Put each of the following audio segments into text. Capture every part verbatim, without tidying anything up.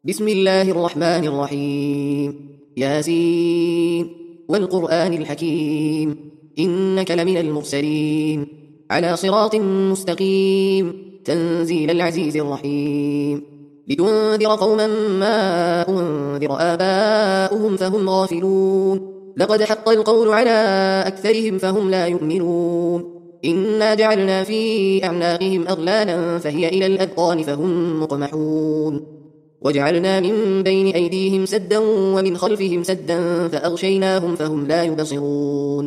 بسم الله الرحمن الرحيم. ياسين والقرآن الحكيم إنك لمن المرسلين على صراط مستقيم تنزيل العزيز الرحيم لتنذر قوما ما أنذر آباؤهم فهم غافلون لقد حق القول على أكثرهم فهم لا يؤمنون إنا جعلنا في أعناقهم أغلالا فهي إلى الأذقان فهم مقمحون وجعلنا من بين أيديهم سدا ومن خلفهم سدا فأغشيناهم فهم لا يبصرون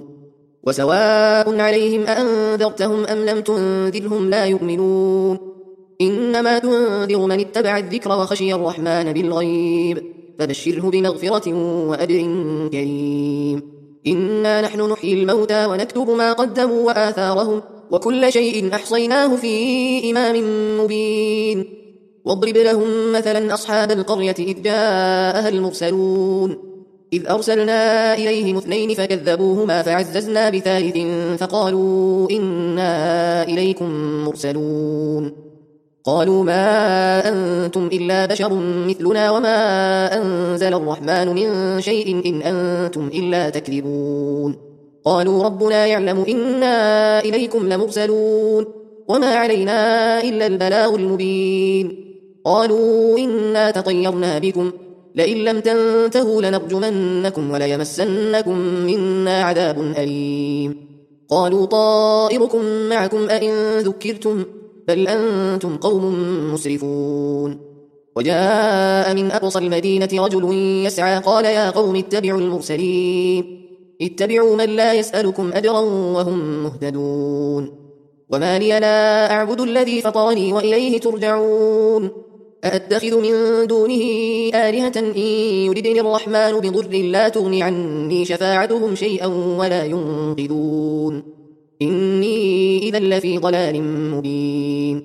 وسواء عليهم أأنذرتهم أم لم تنذرهم لا يؤمنون إنما تنذر من اتبع الذكر وخشي الرحمن بالغيب فبشره بمغفرة وأجر كريم. إنا نحن نحيي الموتى ونكتب ما قدموا وآثارهم وكل شيء أحصيناه في إمام مبين. واضرب لهم مثلا أصحاب القرية إذ جاءها المرسلون إذ أرسلنا إليهم اثنين فكذبوهما فعززنا بثالث فقالوا إنا إليكم مرسلون قالوا ما أنتم إلا بشر مثلنا وما أنزل الرحمن من شيء إن أنتم إلا تكذبون قالوا ربنا يعلم إنا إليكم لمرسلون وما علينا إلا البلاغ المبين قالوا إنا تطيرنا بكم لئن لم تنتهوا لنرجمنكم وليمسنكم منا عذاب أليم قالوا طائركم معكم أئن ذكرتم بل أنتم قوم مسرفون. وجاء من أقصى المدينة رجل يسعى قال يا قوم اتبعوا المرسلين اتبعوا من لا يسألكم أجرا وهم مهتدون وما لي لا أعبد الذي فطرني وإليه ترجعون أأتخذ من دونه آلهة إن يردني الرحمن بضر لا تغني عني شفاعتهم شيئا ولا ينقذون إني إذا لفي ضلال مبين.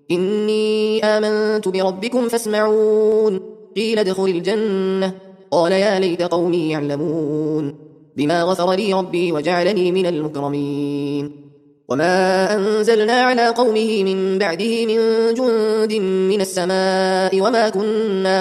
إني آمنت بربكم فاسمعون قيل ادخل الجنة قال يا ليت قومي يعلمون بما غفر لي ربي وجعلني من المكرمين. وما أنزلنا على قومه من بعده من جند من السماء وما كنا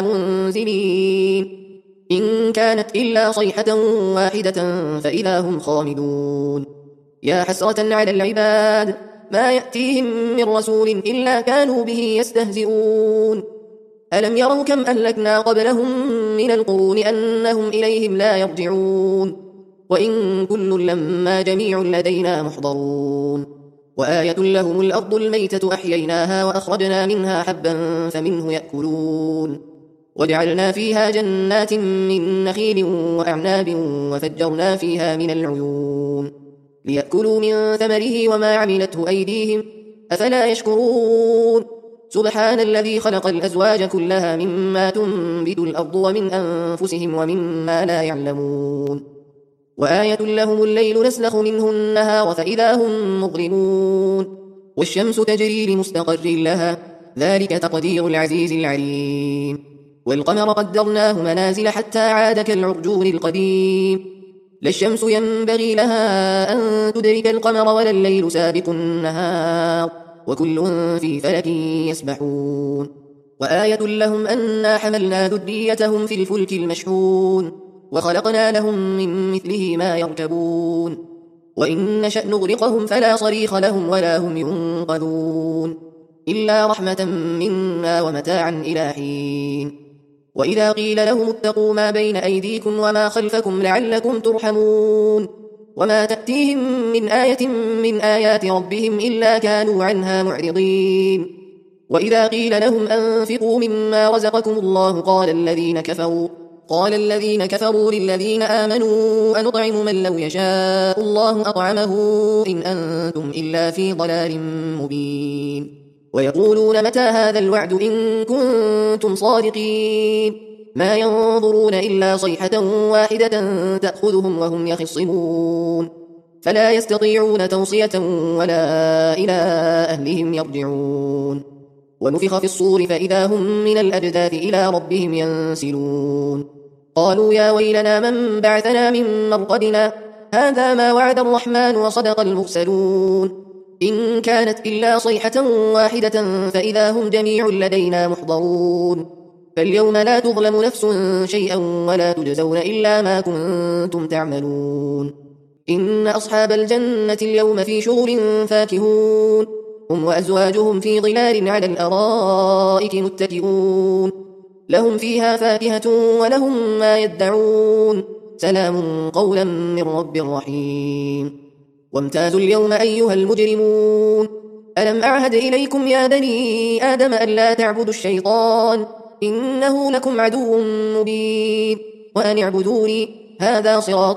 منزلين إن كانت إلا صيحة واحدة فإذا هم خامدون. يا حسرة على العباد ما يأتيهم من رسول إلا كانوا به يستهزئون ألم يروا كم أهلكنا قبلهم من القرون أنهم إليهم لا يرجعون وإن كل لما جميع لدينا محضرون. وآية لهم الأرض الميتة أحييناها وأخرجنا منها حبا فمنه يأكلون وجعلنا فيها جنات من نخيل وأعناب وفجرنا فيها من العيون ليأكلوا من ثمره وما عملته أيديهم أفلا يشكرون. سبحان الذي خلق الأزواج كلها مما تنبت الأرض ومن أنفسهم ومما لا يعلمون. وآية لهم الليل نسلخ منه النهار فإذا هم مظلمون والشمس تجري لمستقر لها ذلك تقدير العزيز العليم. والقمر قدرناه منازل حتى عاد كالعرجون القديم لا الشمس ينبغي لها أن تدرك القمر ولا الليل سابق النهار وكل في فلك يسبحون. وآية لهم أنا حملنا ذريتهم في الفلك المشحون وخلقنا لهم من مثله ما يركبون وإن نشأ نغرقهم فلا صريخ لهم ولا هم ينقذون إلا رحمة منا ومتاعا إلى حين. وإذا قيل لهم اتقوا ما بين أيديكم وما خلفكم لعلكم ترحمون وما تأتيهم من آية من آيات ربهم إلا كانوا عنها معرضين. وإذا قيل لهم أنفقوا مما رزقكم الله قال الذين كفروا قال الذين كفروا للذين آمنوا أنطعم من لو يشاء الله أطعمه إن أنتم إلا في ضلال مبين. ويقولون متى هذا الوعد إن كنتم صادقين ما ينظرون إلا صيحة واحدة تأخذهم وهم يخصمون فلا يستطيعون توصية ولا إلى أهلهم يرجعون. ونفخ في الصور فإذا هم من الأجداث إلى ربهم ينسلون قالوا يا ويلنا من بعثنا من مرقدنا هذا ما وعد الرحمن وصدق المرسلون إن كانت إلا صيحة واحدة فإذا هم جميع لدينا محضرون فاليوم لا تظلم نفس شيئا ولا تجزون إلا ما كنتم تعملون إن أصحاب الجنة اليوم في شغل فاكهون هم وأزواجهم في ظلال على الأرائك متكئون لهم فيها فاكهة ولهم ما يدعون سلام قولا من رب رحيم وامتازوا اليوم أيها المجرمون ألم أعهد إليكم يا بني آدم ألا تعبدوا الشيطان إنه لكم عدو مبين وأن اعبدوني هذا صراط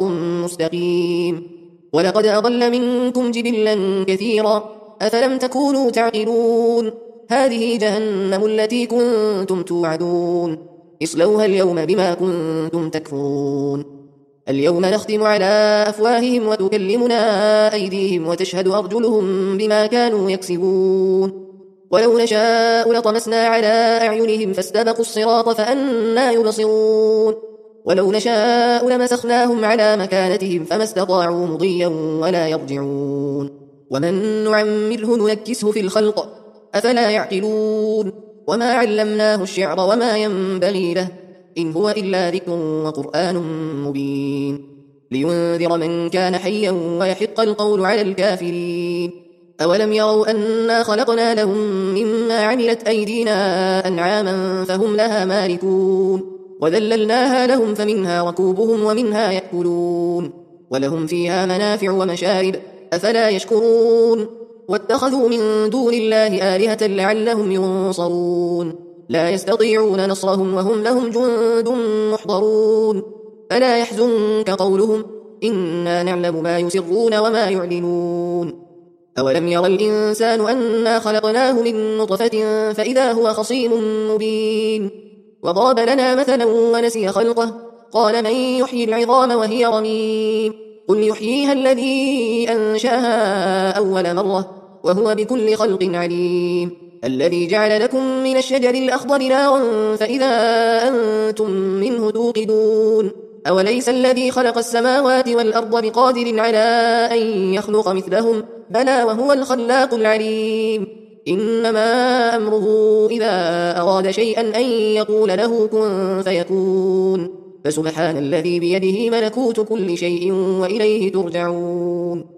مستقيم ولقد أضل منكم جبلا كثيرا أفلم تكونوا تعقلون هذه جهنم التي كنتم توعدون اصلوها اليوم بما كنتم تكفرون اليوم نختم على أفواههم وتكلمنا أيديهم وتشهد أرجلهم بما كانوا يكسبون ولو نشاء لطمسنا على أعينهم فاستبقوا الصراط فأنى يبصرون ولو نشاء لمسخناهم على مكانتهم فما استطاعوا مضيا ولا يرجعون ومن نعمره ننكسه في الخلق أفلا يعقلون وما علمناه الشعر وما ينبغي له إن هو إلا ذكر وقرآن مبين لينذر من كان حيا ويحق القول على الكافرين أولم يروا أنا خلقنا لهم مما عملت أيدينا أنعاما فهم لها مالكون وذللناها لهم فمنها ركوبهم ومنها يأكلون ولهم فيها منافع ومشارب أفلا يشكرون واتخذوا من دون الله آلهة لعلهم ينصرون لا يستطيعون نصرهم وهم لهم جند محضرون فلا يحزنك قولهم إنا نعلم ما يسرون وما يعلنون أولم ير الإنسان أنا خلقناه من نطفة فإذا هو خصيم مبين وضرب لنا مثلا ونسي خلقه قال من يحيي العظام وهي رميم قل يحييها الذي أنشأها أول مرة وهو بكل خلق عليم الذي جعل لكم من الشجر الأخضر نارا فإذا أنتم منه توقدون أوليس الذي خلق السماوات والأرض بقادر على أن يخلق مثلهم بلى وهو الخلاق العليم إنما أمره إذا أراد شيئا أن يقول له كن فيكون فسبحان الذي بيده ملكوت كل شيء وإليه ترجعون